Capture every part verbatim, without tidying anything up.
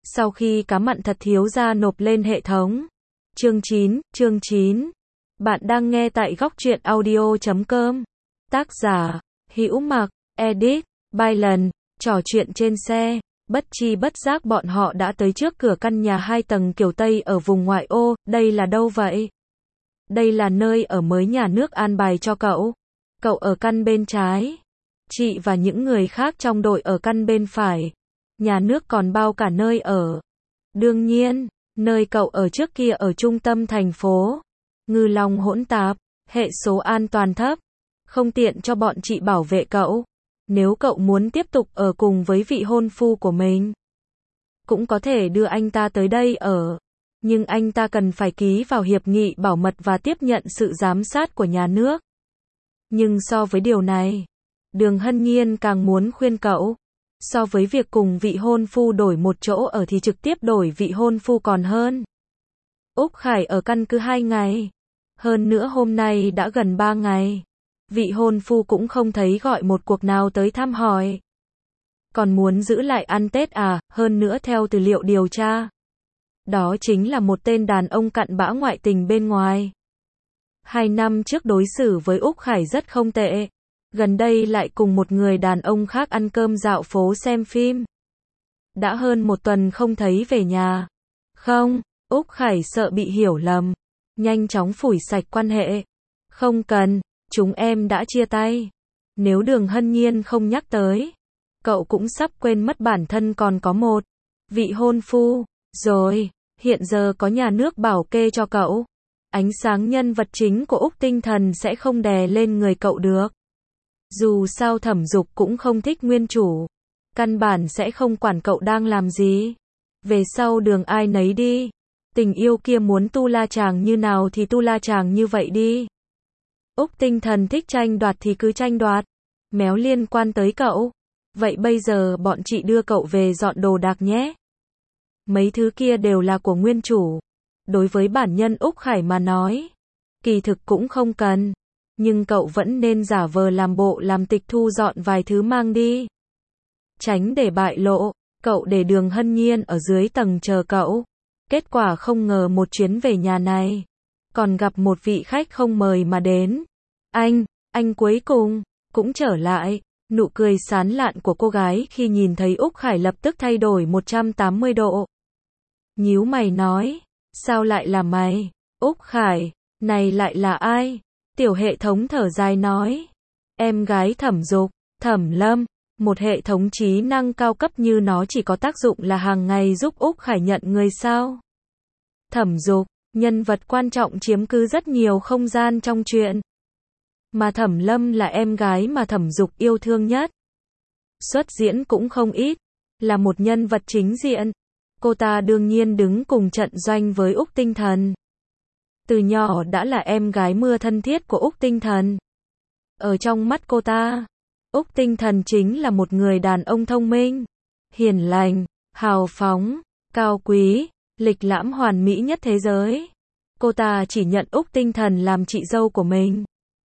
Sau khi cá mặn thật thiếu gia nộp lên hệ thống. Chương chín, chương chín. Bạn đang nghe tại góc truyện audio chấm com. Tác giả, Hữu Mạc, edit, Byron, trò chuyện trên xe. Bất chi bất giác bọn họ đã tới trước cửa căn nhà hai tầng kiểu Tây ở vùng ngoại ô. Đây là đâu vậy? Đây là nơi ở mới nhà nước an bài cho cậu. Cậu ở căn bên trái. Chị và những người khác trong đội ở căn bên phải. Nhà nước còn bao cả nơi ở. Đương nhiên, nơi cậu ở trước kia ở trung tâm thành phố. Ngư long hỗn tạp, hệ số an toàn thấp. Không tiện cho bọn chị bảo vệ cậu. Nếu cậu muốn tiếp tục ở cùng với vị hôn phu của mình, cũng có thể đưa anh ta tới đây ở. Nhưng anh ta cần phải ký vào hiệp nghị bảo mật và tiếp nhận sự giám sát của nhà nước. Nhưng so với điều này, Đường Hân Nhiên càng muốn khuyên cậu. So với việc cùng vị hôn phu đổi một chỗ ở thì trực tiếp đổi vị hôn phu còn hơn. Úc Khải ở căn cứ hai ngày. Hơn nữa hôm nay đã gần ba ngày. Vị hôn phu cũng không thấy gọi một cuộc nào tới thăm hỏi. Còn muốn giữ lại ăn Tết à, hơn nữa theo tư liệu điều tra. Đó chính là một tên đàn ông cặn bã ngoại tình bên ngoài. Hai năm trước đối xử với Úc Khải rất không tệ. Gần đây lại cùng một người đàn ông khác ăn cơm dạo phố xem phim. Đã hơn một tuần không thấy về nhà. Không, Úc Khải sợ bị hiểu lầm. Nhanh chóng phủi sạch quan hệ. Không cần, chúng em đã chia tay. Nếu Đường Hân Nhiên không nhắc tới, cậu cũng sắp quên mất bản thân còn có một vị hôn phu. Rồi, hiện giờ có nhà nước bảo kê cho cậu. Ánh sáng nhân vật chính của Úc Tinh Thần sẽ không đè lên người cậu được. Dù sao Thẩm Dục cũng không thích nguyên chủ. Căn bản sẽ không quản cậu đang làm gì. Về sau đường ai nấy đi. Tình yêu kia muốn tu la chàng như nào thì tu la chàng như vậy đi. Úc Tinh Thần thích tranh đoạt thì cứ tranh đoạt. Méo liên quan tới cậu. Vậy bây giờ bọn chị đưa cậu về dọn đồ đạc nhé. Mấy thứ kia đều là của nguyên chủ. Đối với bản nhân Úc Khải mà nói, kỳ thực cũng không cần. Nhưng cậu vẫn nên giả vờ làm bộ làm tịch thu dọn vài thứ mang đi. Tránh để bại lộ, cậu để Đường Hân Nhiên ở dưới tầng chờ cậu. Kết quả không ngờ một chuyến về nhà này, còn gặp một vị khách không mời mà đến. Anh, anh cuối cùng, cũng trở lại. Nụ cười sán lạn của cô gái khi nhìn thấy Úc Khải lập tức thay đổi một trăm tám mươi độ. Nhíu mày nói, sao lại là mày? Úc Khải, này lại là ai? Tiểu hệ thống thở dài nói, em gái Thẩm Dục, Thẩm Lâm, một hệ thống trí năng cao cấp như nó chỉ có tác dụng là hàng ngày giúp Úc Khải nhận người sao. Thẩm Dục, nhân vật quan trọng chiếm cứ rất nhiều không gian trong truyện. Mà Thẩm Lâm là em gái mà Thẩm Dục yêu thương nhất. Xuất diễn cũng không ít, là một nhân vật chính diện. Cô ta đương nhiên đứng cùng trận doanh với Úc Tinh Thần. Từ nhỏ đã là em gái mưa thân thiết của Úc Tinh Thần. Ở trong mắt cô ta, Úc Tinh Thần chính là một người đàn ông thông minh, hiền lành, hào phóng, cao quý, lịch lãm hoàn mỹ nhất thế giới. Cô ta chỉ nhận Úc Tinh Thần làm chị dâu của mình.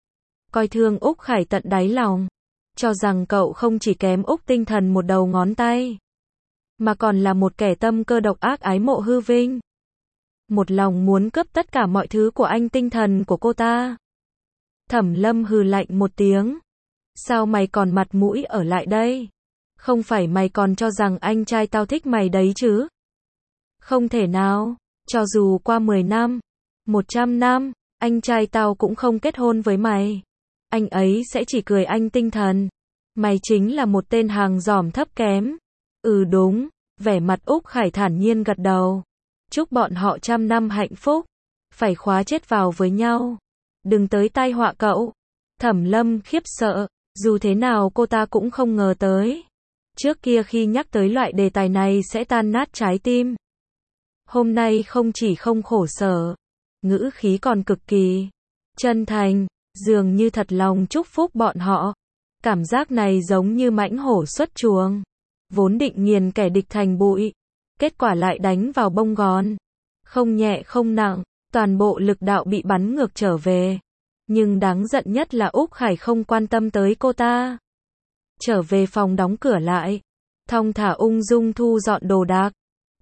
Coi thương Úc Khải tận đáy lòng, cho rằng cậu không chỉ kém Úc Tinh Thần một đầu ngón tay, mà còn là một kẻ tâm cơ độc ác ái mộ hư vinh. Một lòng muốn cướp tất cả mọi thứ của anh Tinh Thần của cô ta. Thẩm Lâm hừ lạnh một tiếng. Sao mày còn mặt mũi ở lại đây? Không phải mày còn cho rằng anh trai tao thích mày đấy chứ? Không thể nào, cho dù qua mười năm, một trăm năm, anh trai tao cũng không kết hôn với mày. Anh ấy sẽ chỉ cười anh Tinh Thần. Mày chính là một tên hàng giỏm thấp kém. Ừ đúng, vẻ mặt Úc Khải thản nhiên gật đầu. Chúc bọn họ trăm năm hạnh phúc. Phải khóa chết vào với nhau. Đừng tới tai họa cậu. Thẩm Lâm khiếp sợ. Dù thế nào cô ta cũng không ngờ tới. Trước kia khi nhắc tới loại đề tài này sẽ tan nát trái tim. Hôm nay không chỉ không khổ sở, ngữ khí còn cực kỳ chân thành, dường như thật lòng chúc phúc bọn họ. Cảm giác này giống như mãnh hổ xuất chuồng. Vốn định nghiền kẻ địch thành bụi. Kết quả lại đánh vào bông gòn. Không nhẹ không nặng, toàn bộ lực đạo bị bắn ngược trở về. Nhưng đáng giận nhất là Úc Khải không quan tâm tới cô ta. Trở về phòng đóng cửa lại. Thong thả ung dung thu dọn đồ đạc.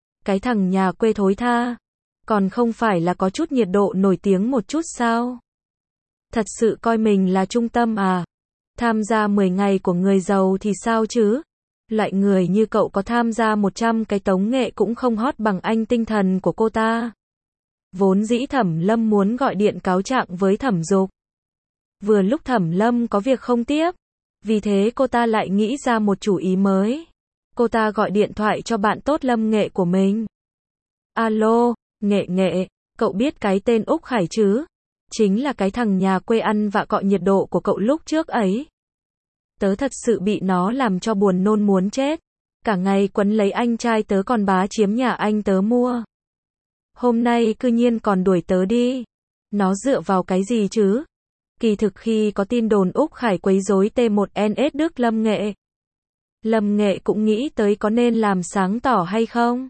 Cái thằng nhà quê thối tha. Còn không phải là có chút nhiệt độ nổi tiếng một chút sao? Thật sự coi mình là trung tâm à? Tham gia mười ngày của người giàu thì sao chứ? Loại người như cậu có tham gia một trăm cái tống nghệ cũng không hot bằng anh tinh thần của cô ta. Vốn dĩ Thẩm Lâm muốn gọi điện cáo trạng với Thẩm Dục. Vừa lúc Thẩm Lâm có việc không tiếp. Vì thế cô ta lại nghĩ ra một chủ ý mới. Cô ta gọi điện thoại cho bạn tốt Lâm Nghệ của mình. Alo, Nghệ Nghệ, cậu biết cái tên Úc Khải chứ? Chính là cái thằng nhà quê ăn vạ cọ nhiệt độ của cậu lúc trước ấy. Tớ thật sự bị nó làm cho buồn nôn muốn chết. Cả ngày quấn lấy anh trai tớ còn bá chiếm nhà anh tớ mua. Hôm nay cư nhiên còn đuổi tớ đi. Nó dựa vào cái gì chứ? Kỳ thực khi có tin đồn Úc Khải quấy rối T một N S Đức Lâm Nghệ. Lâm Nghệ cũng nghĩ tới có nên làm sáng tỏ hay không?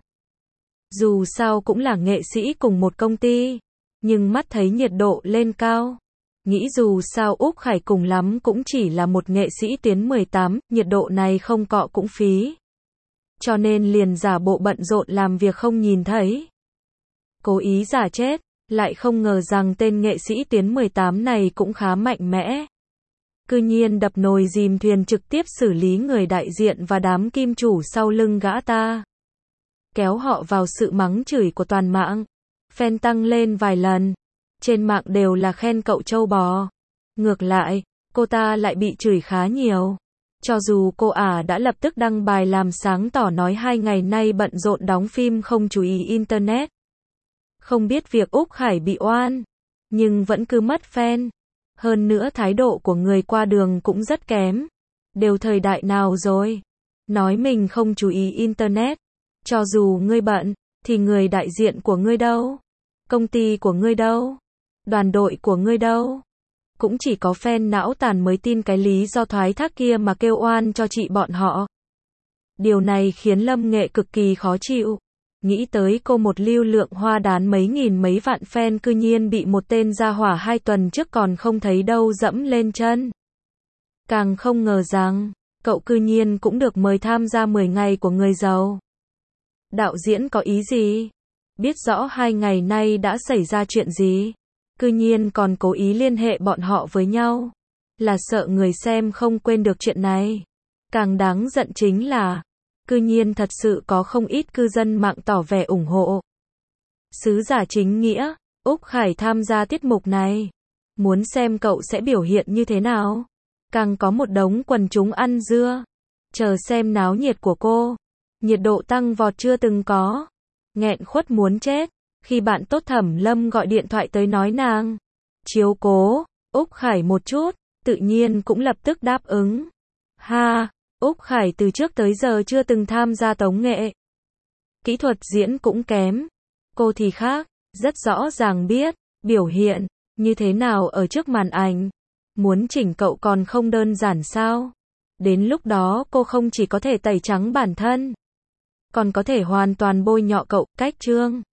Dù sao cũng là nghệ sĩ cùng một công ty. Nhưng mắt thấy nhiệt độ lên cao. Nghĩ dù sao Úc Khải cùng lắm cũng chỉ là một nghệ sĩ tuyến mười tám, nhiệt độ này không cọ cũng phí. Cho nên liền giả bộ bận rộn làm việc không nhìn thấy. Cố ý giả chết, lại không ngờ rằng tên nghệ sĩ tuyến mười tám này cũng khá mạnh mẽ. Cư nhiên đập nồi dìm thuyền trực tiếp xử lý người đại diện và đám kim chủ sau lưng gã ta. Kéo họ vào sự mắng chửi của toàn mạng. Fan tăng lên vài lần. Trên mạng đều là khen cậu trâu bò. Ngược lại, cô ta lại bị chửi khá nhiều. Cho dù cô ả đã lập tức đăng bài làm sáng tỏ nói hai ngày nay bận rộn đóng phim không chú ý internet. Không biết việc Úc Khải bị oan, nhưng vẫn cứ mất fan. Hơn nữa thái độ của người qua đường cũng rất kém. Đều thời đại nào rồi? Nói mình không chú ý internet. Cho dù ngươi bận, thì người đại diện của ngươi đâu? Công ty của ngươi đâu? Đoàn đội của ngươi đâu? Cũng chỉ có fan não tàn mới tin cái lý do thoái thác kia mà kêu oan cho chị bọn họ. Điều này khiến Lâm Nghệ cực kỳ khó chịu. Nghĩ tới cô một lưu lượng hoa đán mấy nghìn mấy vạn fan cư nhiên bị một tên gia hỏa hai tuần trước còn không thấy đâu dẫm lên chân. Càng không ngờ rằng, cậu cư nhiên cũng được mời tham gia mười ngày của người giàu. Đạo diễn có ý gì? Biết rõ hai ngày nay đã xảy ra chuyện gì? Cư nhiên còn cố ý liên hệ bọn họ với nhau. Là sợ người xem không quên được chuyện này. Càng đáng giận chính là, cư nhiên thật sự có không ít cư dân mạng tỏ vẻ ủng hộ. Sứ giả chính nghĩa, Úc Khải tham gia tiết mục này. Muốn xem cậu sẽ biểu hiện như thế nào. Càng có một đống quần chúng ăn dưa. Chờ xem náo nhiệt của cô. Nhiệt độ tăng vọt chưa từng có. Nghẹn khuất muốn chết. Khi bạn tốt Thẩm Lâm gọi điện thoại tới nói nàng chiếu cố Úc Khải một chút, tự nhiên cũng lập tức đáp ứng. Ha, Úc Khải từ trước tới giờ chưa từng tham gia tống nghệ. Kỹ thuật diễn cũng kém. Cô thì khác, rất rõ ràng biết, biểu hiện, như thế nào ở trước màn ảnh. Muốn chỉnh cậu còn không đơn giản sao? Đến lúc đó cô không chỉ có thể tẩy trắng bản thân, còn có thể hoàn toàn bôi nhọ cậu, cách trương.